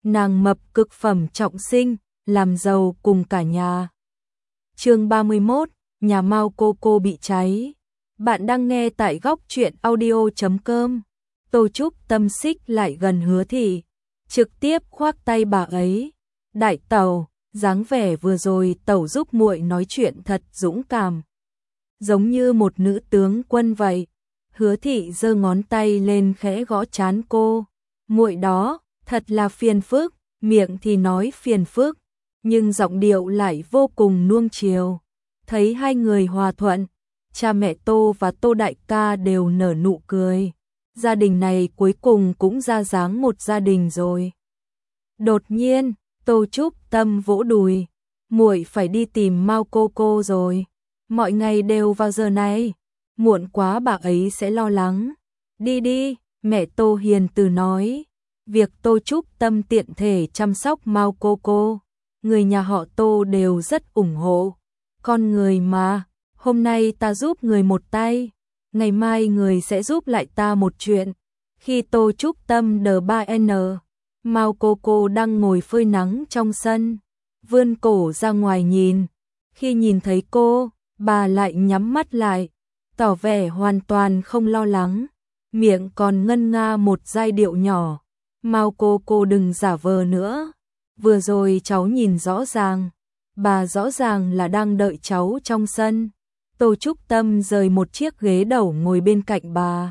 nàng mập cực phẩm trọng sinh, làm giàu cùng cả nhà. Chương 31, nhà Mao Cô bị cháy. Bạn đang nghe tại góc truyện audio.com. Tô Trúc Tâm xích lại gần Hứa Thị, trực tiếp khoác tay bà ấy. Đại tẩu, dáng vẻ vừa rồi tẩu giúp muội nói chuyện thật dũng cảm, giống như một nữ tướng quân vậy. Hứa Thị giơ ngón tay lên khẽ gõ trán cô. Muội đó, thật là phiền phức, miệng thì nói phiền phức, nhưng giọng điệu lại vô cùng nuông chiều. Thấy hai người hòa thuận, cha mẹ Tô và Tô đại ca đều nở nụ cười. Gia đình này cuối cùng cũng ra dáng một gia đình rồi. Đột nhiên, Tô Trúc Tâm vỗ đùi, muội phải đi tìm Mao cô rồi. Mọi ngày đều vào giờ này, muộn quá bà ấy sẽ lo lắng. Đi đi, mẹ Tô hiền từ nói. Việc Tô Trúc Tâm tiện thể chăm sóc Mao cô, người nhà họ Tô đều rất ủng hộ. Con người mà, hôm nay ta giúp người một tay, ngày mai người sẽ giúp lại ta một chuyện. Khi Tô Trúc Tâm D3N, Mao cô đang ngồi phơi nắng trong sân, vươn cổ ra ngoài nhìn. Khi nhìn thấy cô, bà lại nhắm mắt lại, tỏ vẻ hoàn toàn không lo lắng, miệng còn ngân nga một giai điệu nhỏ. Mao cô đừng giả vờ nữa, vừa rồi cháu nhìn rõ ràng, bà rõ ràng là đang đợi cháu trong sân. Tô Trúc Tâm rời một chiếc ghế đầu ngồi bên cạnh bà,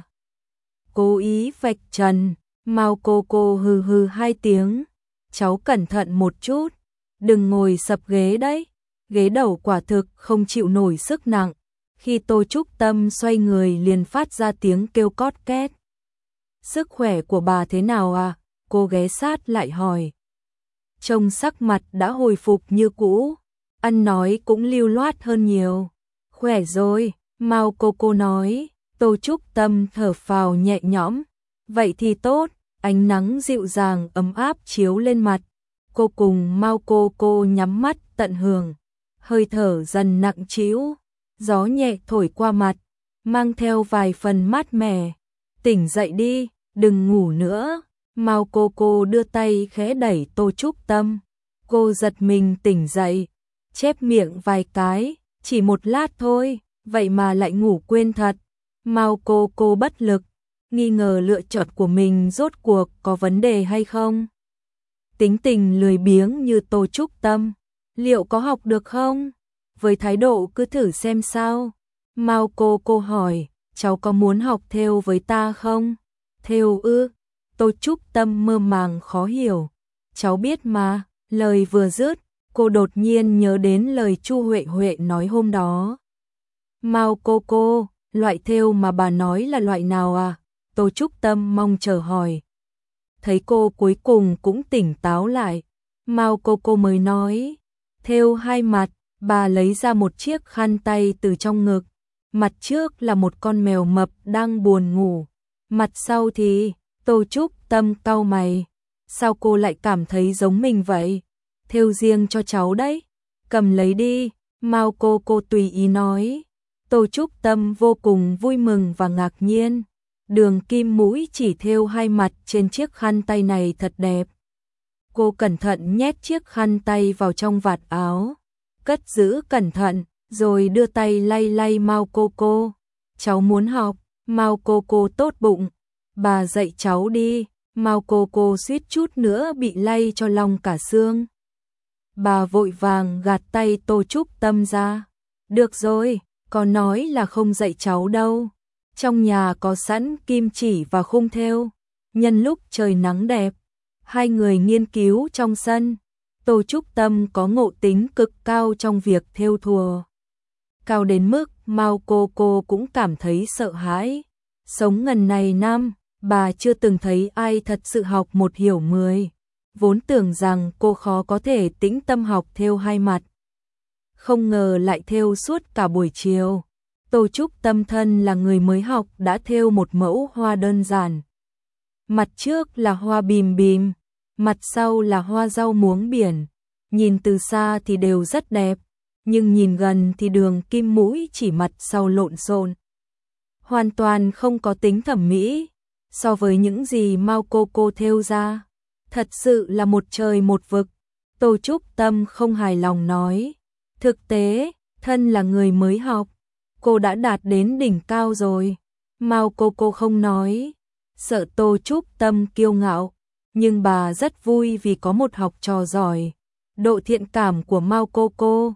cố ý vạch trần. Mao cô hừ hừ hai tiếng, cháu cẩn thận một chút, đừng ngồi sập ghế đấy. Ghế đầu quả thực không chịu nổi sức nặng. Khi Tô Trúc Tâm xoay người liền phát ra tiếng kêu cót két. Sức khỏe của bà thế nào à? Cô ghé sát lại hỏi. Trông sắc mặt đã hồi phục như cũ, ăn nói cũng lưu loát hơn nhiều. Khỏe rồi, Mao cô nói. Tô Trúc Tâm thở phào nhẹ nhõm. Vậy thì tốt, ánh nắng dịu dàng ấm áp chiếu lên mặt. Cô cùng Mao cô nhắm mắt tận hưởng. Hơi thở dần nặng trĩu, gió nhẹ thổi qua mặt, mang theo vài phần mát mẻ. Tỉnh dậy đi, đừng ngủ nữa. Mao cô đưa tay khẽ đẩy Tô Trúc Tâm. Cô giật mình tỉnh dậy, chép miệng vài cái, chỉ một lát thôi, vậy mà lại ngủ quên thật. Mao cô bất lực, nghi ngờ lựa chọn của mình rốt cuộc có vấn đề hay không. Tính tình lười biếng như Tô Trúc Tâm, liệu có học được không? Với thái độ cứ thử xem sao. Mao cô hỏi, cháu có muốn học thêu với ta không? Thêu ư? Tô Trúc Tâm mơ màng khó hiểu. Cháu biết mà. Lời vừa dứt, cô đột nhiên nhớ đến lời Chu Huệ nói hôm đó. Mao cô, loại thêu mà bà nói là loại nào à? Tô Trúc Tâm mong chờ hỏi. Thấy cô cuối cùng cũng tỉnh táo lại, Mao cô mới nói. Thêu hai mặt. Bà lấy ra một chiếc khăn tay từ trong ngực. Mặt trước là một con mèo mập đang buồn ngủ. Mặt sau thì, Tô Trúc Tâm cau mày. Sao cô lại cảm thấy giống mình vậy? Thêu riêng cho cháu đấy. Cầm lấy đi, Mao cô tùy ý nói. Tô Trúc Tâm vô cùng vui mừng và ngạc nhiên. Đường kim mũi chỉ thêu hai mặt trên chiếc khăn tay này thật đẹp. Cô cẩn thận nhét chiếc khăn tay vào trong vạt áo, cất giữ cẩn thận, rồi đưa tay lay Mao cô. Cháu muốn học. Mao cô tốt bụng. Bà dạy cháu đi. Mao cô suýt chút nữa bị lay cho long cả xương. Bà vội vàng gạt tay Tô Trúc Tâm ra. Được rồi, có nói là không dạy cháu đâu. Trong nhà có sẵn kim chỉ và khung thêu. Nhân lúc trời nắng đẹp, hai người nghiên cứu trong sân. Tô Trúc Tâm có ngộ tính cực cao trong việc thêu thùa. Cao đến mức Mao cô cũng cảm thấy sợ hãi. Sống ngần này năm, bà chưa từng thấy ai thật sự học một hiểu 10. Vốn tưởng rằng cô khó có thể tĩnh tâm học thêu hai mặt. Không ngờ lại thêu suốt cả buổi chiều. Tô Trúc Tâm thân là người mới học đã thêu một mẫu hoa đơn giản. Mặt trước là hoa bìm bìm, mặt sau là hoa rau muống biển. Nhìn từ xa thì đều rất đẹp, nhưng nhìn gần thì đường kim mũi chỉ mặt sau lộn xộn, hoàn toàn không có tính thẩm mỹ so với những gì Mao cô thêu ra. thật sự là một trời một vực. Tô Trúc Tâm không hài lòng nói. Thực tế, thân là người mới học, cô đã đạt đến đỉnh cao rồi. Mao cô không nói, sợ Tô Trúc Tâm kiêu ngạo, nhưng bà rất vui vì có một học trò giỏi. Độ thiện cảm của Mao cô.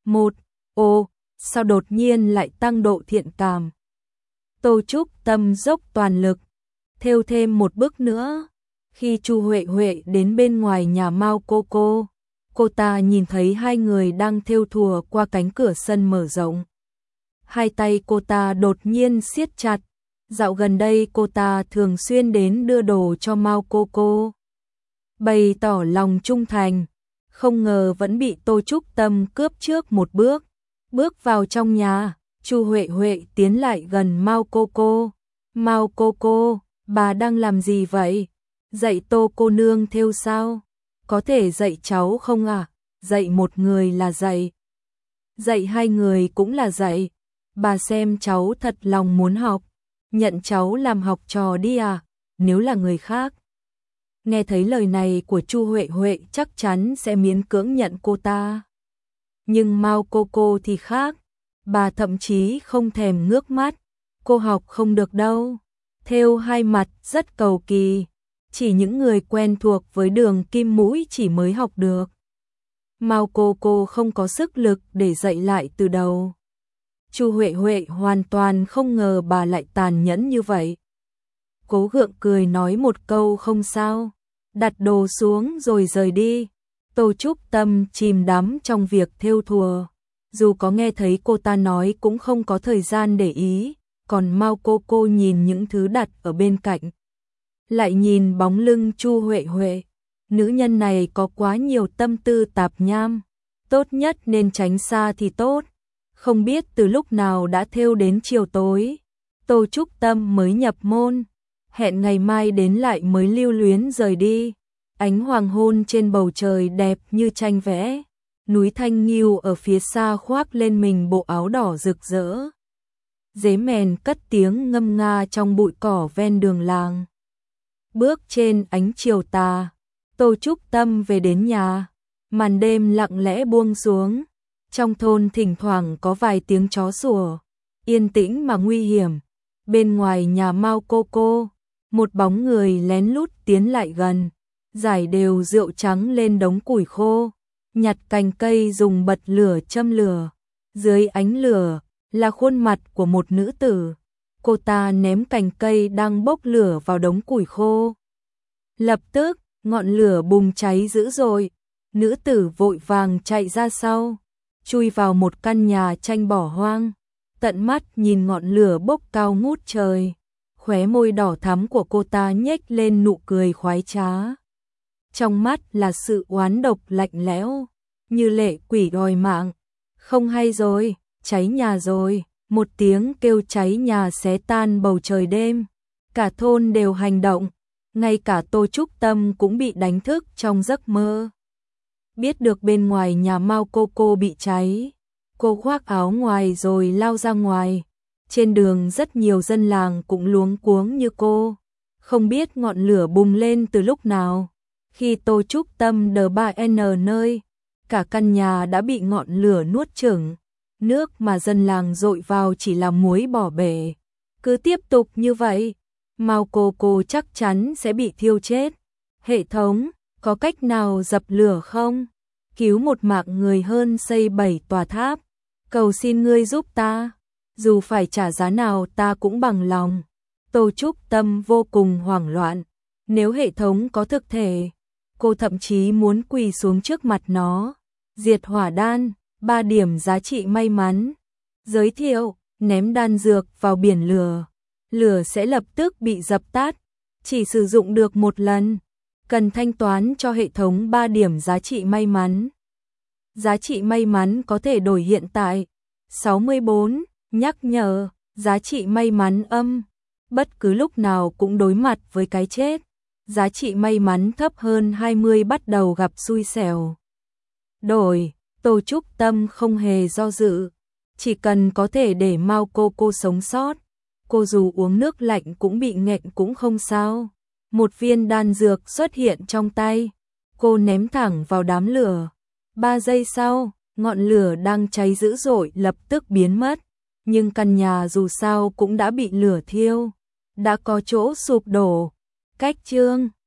Sao đột nhiên lại tăng độ thiện cảm? Tô Trúc Tâm dốc toàn lực, thêu thêm một bước nữa. Khi Chu Huệ Huệ đến bên ngoài nhà Mao cô ta nhìn thấy hai người đang thêu thùa qua cánh cửa sân mở rộng. Hai tay cô ta đột nhiên siết chặt. Dạo gần đây cô ta thường xuyên đến đưa đồ cho Mao cô, bày tỏ lòng trung thành. Không ngờ vẫn bị Tô Trúc Tâm cướp trước một bước. Bước vào trong nhà, Chu Huệ Huệ tiến lại gần Mao cô. Mao cô, bà đang làm gì vậy? Dạy Tô cô nương thêu sao? Có thể dạy cháu không à? Dạy một người là dạy, dạy hai người cũng là dạy. Bà xem cháu thật lòng muốn học, nhận cháu làm học trò đi à? Nếu là người khác, nghe thấy lời này của Chu Huệ Huệ chắc chắn sẽ miễn cưỡng nhận cô ta. Nhưng Mao cô thì khác, bà thậm chí không thèm ngước mắt. Cô học không được đâu. Thêu hai mặt rất cầu kỳ, chỉ những người quen thuộc với đường kim mũi chỉ mới học được. Mao cô không có sức lực để dạy lại từ đầu. Chu Huệ Huệ hoàn toàn không ngờ bà lại tàn nhẫn như vậy. Cố gượng cười nói một câu không sao, đặt đồ xuống rồi rời đi. Tô Trúc Tâm chìm đắm trong việc thêu thùa, dù có nghe thấy cô ta nói cũng không có thời gian để ý. Còn Mao cô nhìn những thứ đặt ở bên cạnh, lại nhìn bóng lưng Chu Huệ Huệ. Nữ nhân này có quá nhiều tâm tư tạp nham, tốt nhất nên tránh xa thì tốt. Không biết từ lúc nào đã thêu đến chiều tối, Tô Trúc Tâm mới nhập môn, hẹn ngày mai đến lại mới lưu luyến rời đi. Ánh hoàng hôn trên bầu trời đẹp như tranh vẽ, núi Thanh Nghiêu ở phía xa khoác lên mình bộ áo đỏ rực rỡ. Dế mèn cất tiếng ngâm nga trong bụi cỏ ven đường làng. Bước trên ánh chiều tà, Tô Trúc Tâm về đến nhà, màn đêm lặng lẽ buông xuống. Trong thôn thỉnh thoảng có vài tiếng chó sủa, yên tĩnh mà nguy hiểm. Bên ngoài nhà Mao cô, một bóng người lén lút tiến lại gần, rải đều rượu trắng lên đống củi khô, nhặt cành cây dùng bật lửa châm lửa. Dưới ánh lửa là khuôn mặt của một nữ tử. Cô ta ném cành cây đang bốc lửa vào đống củi khô. Lập tức, ngọn lửa bùng cháy dữ dội. Nữ tử vội vàng chạy ra sau, chui vào một căn nhà tranh bỏ hoang, tận mắt nhìn ngọn lửa bốc cao ngút trời. Khóe môi đỏ thắm của cô ta nhếch lên nụ cười khoái trá. Trong mắt là sự oán độc lạnh lẽo, như lệ quỷ đòi mạng. Không hay rồi, cháy nhà rồi. Một tiếng kêu cháy nhà xé tan bầu trời đêm. Cả thôn đều hành động, ngay cả Tô Trúc Tâm cũng bị đánh thức trong giấc mơ. Biết được bên ngoài nhà Mao cô bị cháy, cô khoác áo ngoài rồi lao ra ngoài. Trên đường rất nhiều dân làng cũng luống cuống như cô, không biết ngọn lửa bùng lên từ lúc nào. Khi Tô Trúc Tâm đờ ba n nơi, cả căn nhà đã bị ngọn lửa nuốt chửng. Nước mà dân làng dội vào chỉ là muối bỏ bể. Cứ tiếp tục như vậy, Mao cô chắc chắn sẽ bị thiêu chết. Hệ thống, có cách nào dập lửa không? Cứu một mạng người hơn xây 7 tòa tháp. Cầu xin ngươi giúp ta. Dù phải trả giá nào ta cũng bằng lòng. Tô Trúc Tâm vô cùng hoảng loạn. Nếu hệ thống có thực thể, cô thậm chí muốn quỳ xuống trước mặt nó. Diệt hỏa đan, 3 điểm giá trị may mắn. Giới thiệu, ném đan dược vào biển lửa. Lửa sẽ lập tức bị dập tắt. Chỉ sử dụng được một lần. Cần thanh toán cho hệ thống 3 điểm giá trị may mắn. Giá trị may mắn có thể đổi hiện tại. 64, nhắc nhở, giá trị may mắn âm. Bất cứ lúc nào cũng đối mặt với cái chết. Giá trị may mắn thấp hơn 20 bắt đầu gặp xui xẻo. Đổi, Tô Trúc Tâm không hề do dự. Chỉ cần có thể để Mao cô sống sót. Cô dù uống nước lạnh cũng bị nghẹn cũng không sao. Một viên đan dược xuất hiện trong tay, cô ném thẳng vào đám lửa. 3 giây sau, ngọn lửa đang cháy dữ dội lập tức biến mất, nhưng căn nhà dù sao cũng đã bị lửa thiêu, đã có chỗ sụp đổ. Cách chương